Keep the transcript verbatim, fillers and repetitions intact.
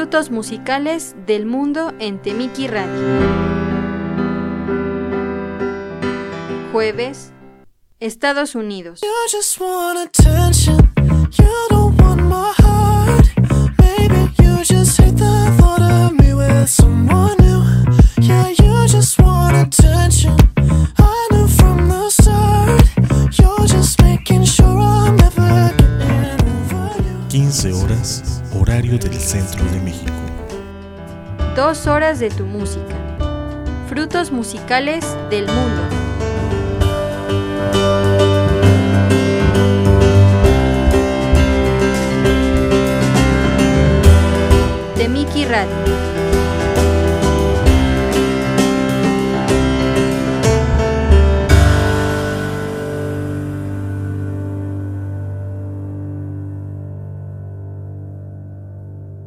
Frutos musicales del mundo en Temiki Radio. Jueves, Estados Unidos. quince horas, horario del centro de México. Dos horas de tu música. Frutos musicales del mundo. Temiki Radio.